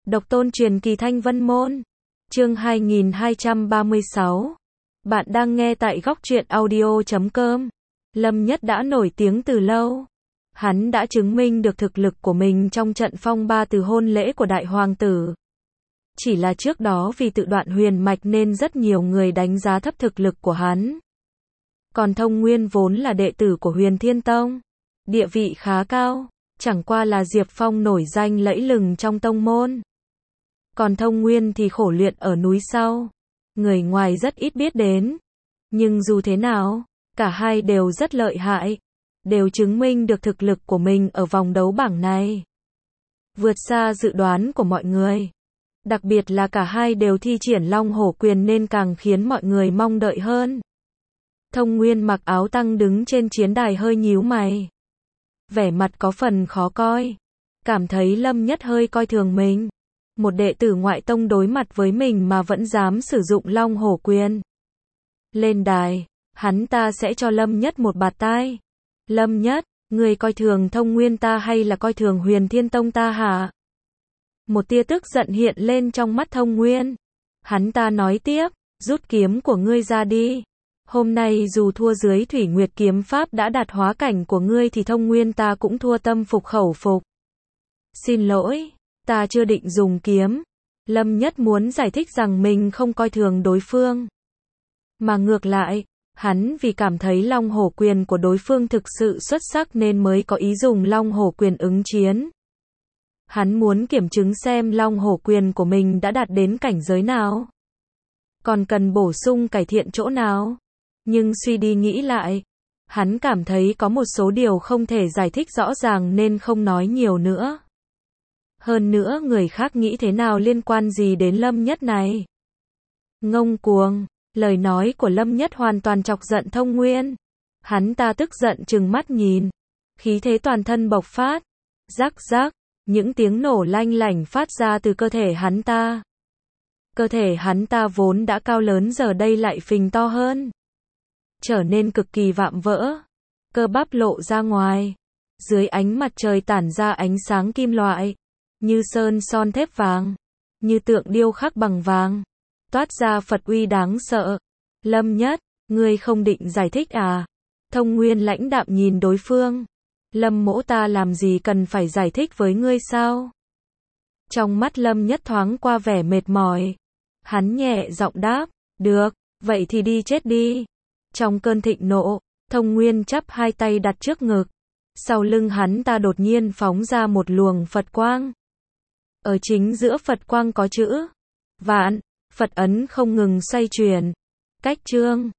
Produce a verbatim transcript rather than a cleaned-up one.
Độc tôn truyền kỳ Thanh Vân Môn. Chương hai nghìn hai trăm ba mươi sáu. Bạn đang nghe tại góc truyện audio chấm com. Lâm Nhất đã nổi tiếng từ lâu. Hắn đã chứng minh được thực lực của mình trong trận phong ba từ hôn lễ của đại hoàng tử. Chỉ là trước đó vì tự đoạn huyền mạch nên rất nhiều người đánh giá thấp thực lực của hắn. Còn Thông Nguyên vốn là đệ tử của Huyền Thiên Tông, địa vị khá cao, chẳng qua là Diệp Phong nổi danh lẫy lừng trong tông môn. Còn Thông Nguyên thì khổ luyện ở núi sau, người ngoài rất ít biết đến. Nhưng dù thế nào, cả hai đều rất lợi hại, đều chứng minh được thực lực của mình ở vòng đấu bảng này. Vượt xa dự đoán của mọi người. Đặc biệt là cả hai đều thi triển Long Hổ Quyền nên càng khiến mọi người mong đợi hơn. Thông Nguyên mặc áo tăng đứng trên chiến đài hơi nhíu mày. Vẻ mặt có phần khó coi. Cảm thấy Lâm Nhất hơi coi thường mình. Một đệ tử ngoại tông đối mặt với mình mà vẫn dám sử dụng Long Hổ Quyền. Lên đài, hắn ta sẽ cho Lâm Nhất một bạt tai. Lâm Nhất, người coi thường Thông Nguyên ta hay là coi thường Huyền Thiên Tông ta hả? Một tia tức giận hiện lên trong mắt Thông Nguyên. Hắn ta nói tiếp, rút kiếm của ngươi ra đi. Hôm nay dù thua dưới Thủy Nguyệt kiếm pháp đã đạt hóa cảnh của ngươi thì Thông Nguyên ta cũng thua tâm phục khẩu phục. Xin lỗi, ta chưa định dùng kiếm. Lâm Nhất muốn giải thích rằng mình không coi thường đối phương. Mà ngược lại, hắn vì cảm thấy Long Hổ Quyền của đối phương thực sự xuất sắc nên mới có ý dùng Long Hổ Quyền ứng chiến. Hắn muốn kiểm chứng xem Long Hổ Quyền của mình đã đạt đến cảnh giới nào. Còn cần bổ sung cải thiện chỗ nào. Nhưng suy đi nghĩ lại, hắn cảm thấy có một số điều không thể giải thích rõ ràng nên không nói nhiều nữa. Hơn nữa người khác nghĩ thế nào liên quan gì đến Lâm Nhất này. Ngông cuồng, lời nói của Lâm Nhất hoàn toàn chọc giận Thông Nguyên. Hắn ta tức giận trừng mắt nhìn, khí thế toàn thân bộc phát, rắc rắc, những tiếng nổ lanh lảnh phát ra từ cơ thể hắn ta. Cơ thể hắn ta vốn đã cao lớn giờ đây lại phình to hơn, trở nên cực kỳ vạm vỡ, cơ bắp lộ ra ngoài, dưới ánh mặt trời tản ra ánh sáng kim loại, như sơn son thép vàng, như tượng điêu khắc bằng vàng, toát ra Phật uy đáng sợ. Lâm Nhất, ngươi không định giải thích à? Thông Nguyên lãnh đạm nhìn đối phương. Lâm mỗ ta làm gì cần phải giải thích với ngươi sao? Trong mắt Lâm Nhất thoáng qua vẻ mệt mỏi. Hắn nhẹ giọng đáp, được, vậy thì đi chết đi. Trong cơn thịnh nộ, Thông Nguyên chắp hai tay đặt trước ngực. Sau lưng hắn ta đột nhiên phóng ra một luồng Phật quang. Ở chính giữa Phật quang có chữ Vạn, Phật ấn không ngừng xoay chuyển. Cách chương